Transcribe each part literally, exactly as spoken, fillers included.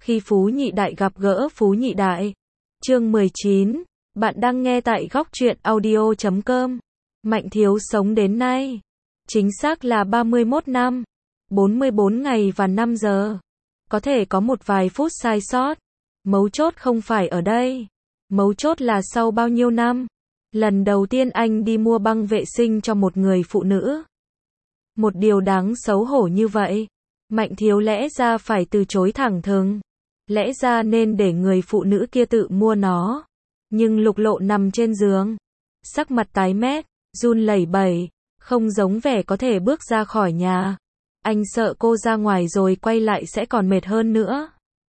Khi Phú Nhị Đại gặp gỡ Phú Nhị Đại. Chương mười chín. Bạn đang nghe tại góc truyện audio chấm com. Mạnh Thiếu sống đến nay. Chính xác là ba mươi mốt năm, bốn mươi bốn ngày và năm giờ. Có thể có một vài phút sai sót. Mấu chốt không phải ở đây. Mấu chốt là sau bao nhiêu năm. Lần đầu tiên anh đi mua băng vệ sinh cho một người phụ nữ. Một điều đáng xấu hổ như vậy. Mạnh Thiếu lẽ ra phải từ chối thẳng thừng. Lẽ ra nên để người phụ nữ kia tự mua nó. Nhưng Lục Lộ nằm trên giường. Sắc mặt tái mét, run lẩy bẩy, không giống vẻ có thể bước ra khỏi nhà. Anh sợ cô ra ngoài rồi quay lại sẽ còn mệt hơn nữa.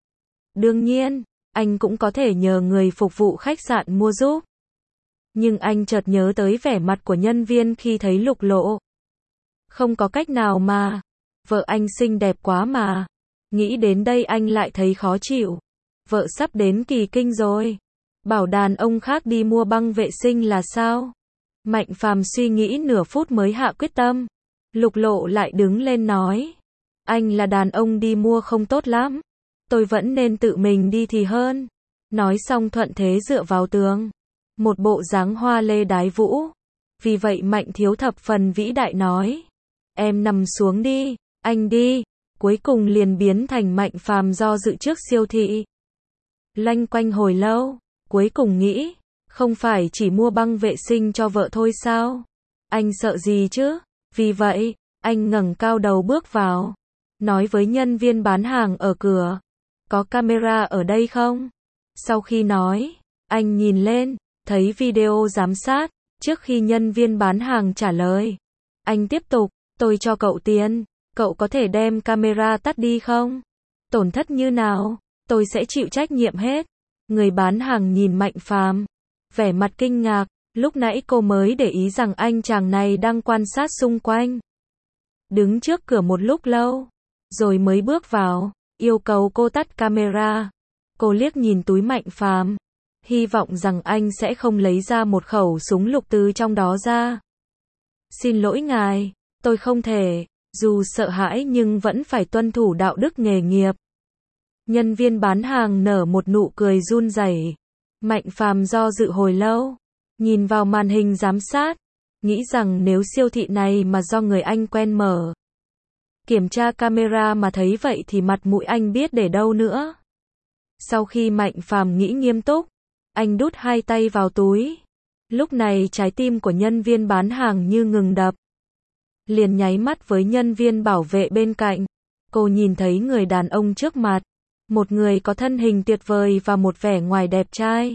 Đương nhiên, anh cũng có thể nhờ người phục vụ khách sạn mua giúp. Nhưng anh chợt nhớ tới vẻ mặt của nhân viên khi thấy Lục Lộ. Không có cách nào mà. Vợ anh xinh đẹp quá mà. Nghĩ đến đây anh lại thấy khó chịu. Vợ sắp đến kỳ kinh rồi. Bảo đàn ông khác đi mua băng vệ sinh là sao? Mạnh Phàm suy nghĩ nửa phút mới hạ quyết tâm. Lục Lộ lại đứng lên nói. Anh là đàn ông đi mua không tốt lắm. Tôi vẫn nên tự mình đi thì hơn. Nói xong thuận thế dựa vào tường. Một bộ dáng hoa lê đái vũ. Vì vậy Mạnh Thiếu thập phần vĩ đại nói. Em nằm xuống đi, anh đi. Cuối cùng liền biến thành Mạnh Phàm do dự trước siêu thị. Loanh quanh hồi lâu, cuối cùng nghĩ, không phải chỉ mua băng vệ sinh cho vợ thôi sao? Anh sợ gì chứ? Vì vậy, anh ngẩng cao đầu bước vào, nói với nhân viên bán hàng ở cửa, có camera ở đây không? Sau khi nói, anh nhìn lên, thấy video giám sát, trước khi nhân viên bán hàng trả lời. Anh tiếp tục, tôi cho cậu tiền. Cậu có thể đem camera tắt đi không? Tổn thất như nào? Tôi sẽ chịu trách nhiệm hết. Người bán hàng nhìn Mạnh Phàm, vẻ mặt kinh ngạc, lúc nãy cô mới để ý rằng anh chàng này đang quan sát xung quanh. Đứng trước cửa một lúc lâu, rồi mới bước vào, yêu cầu cô tắt camera. Cô liếc nhìn túi Mạnh Phàm, hy vọng rằng anh sẽ không lấy ra một khẩu súng lục từ trong đó ra. Xin lỗi ngài, tôi không thể. Dù sợ hãi nhưng vẫn phải tuân thủ đạo đức nghề nghiệp. Nhân viên bán hàng nở một nụ cười run rẩy. Mạnh Phàm do dự hồi lâu, nhìn vào màn hình giám sát, nghĩ rằng nếu siêu thị này mà do người anh quen mở, kiểm tra camera mà thấy vậy thì mặt mũi anh biết để đâu nữa. Sau khi Mạnh Phàm nghĩ nghiêm túc, anh đút hai tay vào túi. Lúc này trái tim của nhân viên bán hàng như ngừng đập. Liền nháy mắt với nhân viên bảo vệ bên cạnh. Cô nhìn thấy người đàn ông trước mặt. Một người có thân hình tuyệt vời và một vẻ ngoài đẹp trai.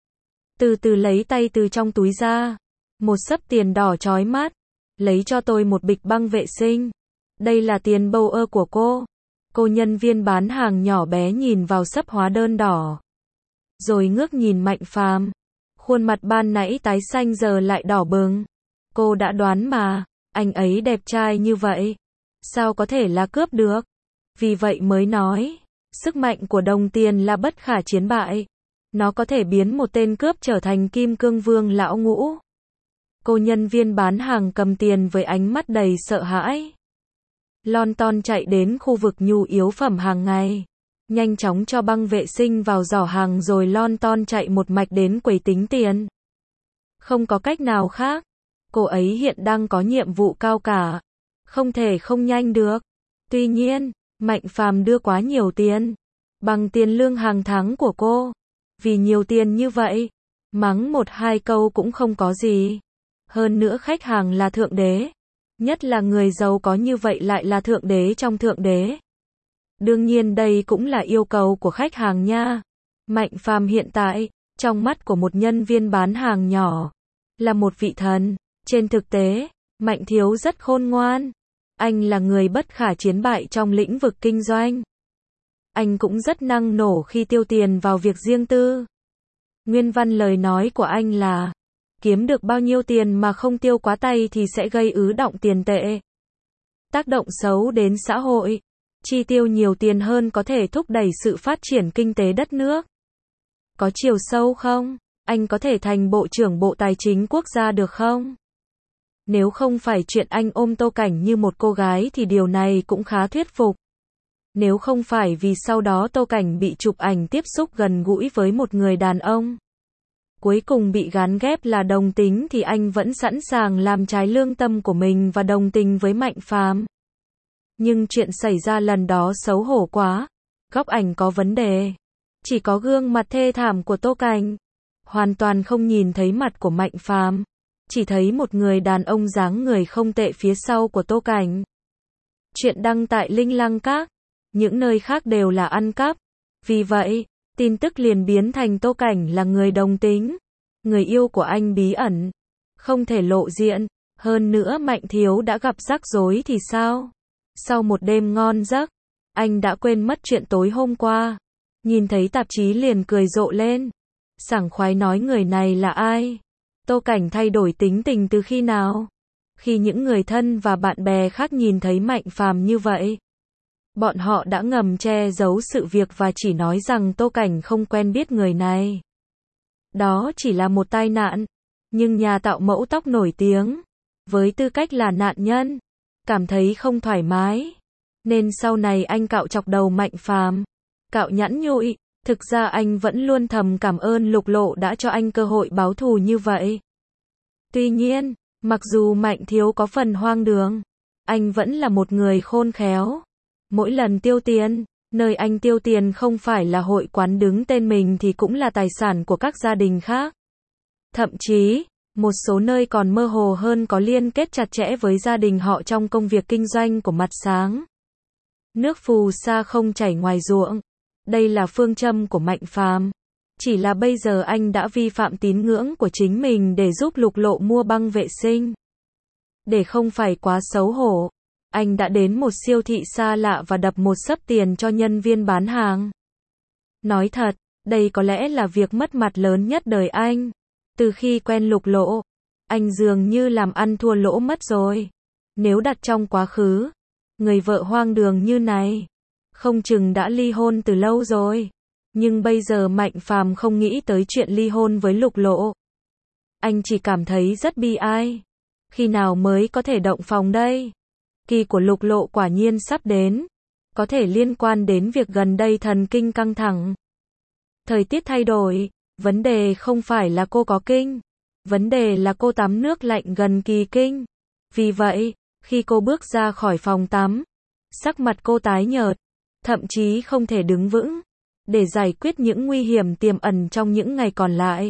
Từ từ lấy tay từ trong túi ra. Một xấp tiền đỏ chói mắt. Lấy cho tôi một bịch băng vệ sinh. Đây là tiền bâu ơ của cô. Cô nhân viên bán hàng nhỏ bé nhìn vào xấp hóa đơn đỏ. Rồi ngước nhìn Mạnh Phàm. Khuôn mặt ban nãy tái xanh giờ lại đỏ bừng. Cô đã đoán mà. Anh ấy đẹp trai như vậy, sao có thể là cướp được? Vì vậy mới nói, sức mạnh của đồng tiền là bất khả chiến bại. Nó có thể biến một tên cướp trở thành kim cương vương lão ngũ. Cô nhân viên bán hàng cầm tiền với ánh mắt đầy sợ hãi. Lon ton chạy đến khu vực nhu yếu phẩm hàng ngày. Nhanh chóng cho băng vệ sinh vào giỏ hàng rồi lon ton chạy một mạch đến quầy tính tiền. Không có cách nào khác. Cô ấy hiện đang có nhiệm vụ cao cả. Không thể không nhanh được. Tuy nhiên, Mạnh Phàm đưa quá nhiều tiền. Bằng tiền lương hàng tháng của cô. Vì nhiều tiền như vậy, mắng một hai câu cũng không có gì. Hơn nữa khách hàng là thượng đế. Nhất là người giàu có như vậy lại là thượng đế trong thượng đế. Đương nhiên đây cũng là yêu cầu của khách hàng nha. Mạnh Phàm hiện tại, trong mắt của một nhân viên bán hàng nhỏ, là một vị thần. Trên thực tế, Mạnh Thiếu rất khôn ngoan. Anh là người bất khả chiến bại trong lĩnh vực kinh doanh. Anh cũng rất năng nổ khi tiêu tiền vào việc riêng tư. Nguyên văn lời nói của anh là, kiếm được bao nhiêu tiền mà không tiêu quá tay thì sẽ gây ứ đọng tiền tệ. Tác động xấu đến xã hội. Chi tiêu nhiều tiền hơn có thể thúc đẩy sự phát triển kinh tế đất nước. Có chiều sâu không? Anh có thể thành Bộ trưởng Bộ Tài chính Quốc gia được không? Nếu không phải chuyện anh ôm Tô Cảnh như một cô gái thì điều này cũng khá thuyết phục. Nếu không phải vì sau đó Tô Cảnh bị chụp ảnh tiếp xúc gần gũi với một người đàn ông, cuối cùng bị gán ghép là đồng tính thì anh vẫn sẵn sàng làm trái lương tâm của mình và đồng tình với Mạnh Phàm. Nhưng chuyện xảy ra lần đó xấu hổ quá, góc ảnh có vấn đề. Chỉ có gương mặt thê thảm của Tô Cảnh, hoàn toàn không nhìn thấy mặt của Mạnh Phàm, chỉ thấy một người đàn ông dáng người không tệ phía sau của Tô Cảnh. Chuyện đăng tại Linh Lăng Các, những nơi khác đều là ăn cắp. Vì vậy, tin tức liền biến thành Tô Cảnh là người đồng tính, người yêu của anh bí ẩn, không thể lộ diện. Hơn nữa Mạnh Thiếu đã gặp rắc rối thì sao? Sau một đêm ngon giấc, anh đã quên mất chuyện tối hôm qua. Nhìn thấy tạp chí liền cười rộ lên, sảng khoái nói người này là ai? Tô Cảnh thay đổi tính tình từ khi nào? Khi những người thân và bạn bè khác nhìn thấy Mạnh Phàm như vậy, bọn họ đã ngầm che giấu sự việc và chỉ nói rằng Tô Cảnh không quen biết người này. Đó chỉ là một tai nạn, nhưng nhà tạo mẫu tóc nổi tiếng, với tư cách là nạn nhân, cảm thấy không thoải mái, nên sau này anh cạo chọc đầu Mạnh Phàm, cạo nhẵn nhụi. Thực ra anh vẫn luôn thầm cảm ơn Lục Lộ đã cho anh cơ hội báo thù như vậy. Tuy nhiên, mặc dù Mạnh Thiếu có phần hoang đường, anh vẫn là một người khôn khéo. Mỗi lần tiêu tiền, nơi anh tiêu tiền không phải là hội quán đứng tên mình thì cũng là tài sản của các gia đình khác. Thậm chí, một số nơi còn mơ hồ hơn có liên kết chặt chẽ với gia đình họ trong công việc kinh doanh của Mặt Sáng. Nước phù sa không chảy ngoài ruộng. Đây là phương châm của Mạnh Phàm. Chỉ là bây giờ anh đã vi phạm tín ngưỡng của chính mình để giúp Lục Lộ mua băng vệ sinh. Để không phải quá xấu hổ, anh đã đến một siêu thị xa lạ và đập một xấp tiền cho nhân viên bán hàng. Nói thật, đây có lẽ là việc mất mặt lớn nhất đời anh. Từ khi quen Lục Lộ, anh dường như làm ăn thua lỗ mất rồi. Nếu đặt trong quá khứ, người vợ hoang đường như này, không chừng đã ly hôn từ lâu rồi. Nhưng bây giờ Mạnh Phàm không nghĩ tới chuyện ly hôn với Lục Lộ. Anh chỉ cảm thấy rất bi ai. Khi nào mới có thể động phòng đây? Kỳ của Lục Lộ quả nhiên sắp đến. Có thể liên quan đến việc gần đây thần kinh căng thẳng. Thời tiết thay đổi, vấn đề không phải là cô có kinh. Vấn đề là cô tắm nước lạnh gần kỳ kinh. Vì vậy, khi cô bước ra khỏi phòng tắm, sắc mặt cô tái nhợt, thậm chí không thể đứng vững. Để giải quyết những nguy hiểm tiềm ẩn trong những ngày còn lại,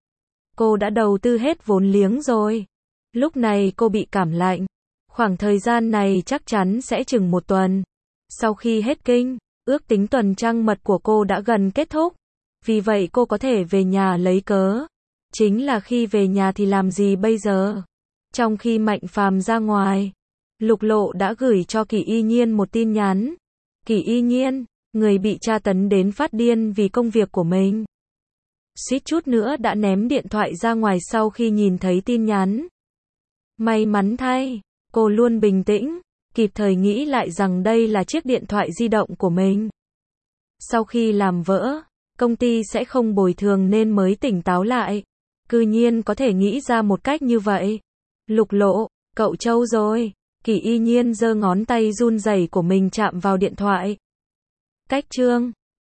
cô đã đầu tư hết vốn liếng rồi. Lúc này cô bị cảm lạnh. Khoảng thời gian này chắc chắn sẽ chừng một tuần. Sau khi hết kinh, ước tính tuần trăng mật của cô đã gần kết thúc. Vì vậy cô có thể về nhà lấy cớ. Chính là khi về nhà thì làm gì bây giờ? Trong khi Mạnh Phàm ra ngoài, Lục Lộ đã gửi cho Kỷ Y Nhiên một tin nhắn. Kỷ Y Nhiên, người bị tra tấn đến phát điên vì công việc của mình, suýt chút nữa đã ném điện thoại ra ngoài sau khi nhìn thấy tin nhắn. May mắn thay, cô luôn bình tĩnh, kịp thời nghĩ lại rằng đây là chiếc điện thoại di động của mình. Sau khi làm vỡ, công ty sẽ không bồi thường nên mới tỉnh táo lại. Cư nhiên có thể nghĩ ra một cách như vậy. Lục Lộ, cậu trâu rồi. Kỷ Y Nhiên giơ ngón tay run rẩy của mình chạm vào điện thoại. Cách chương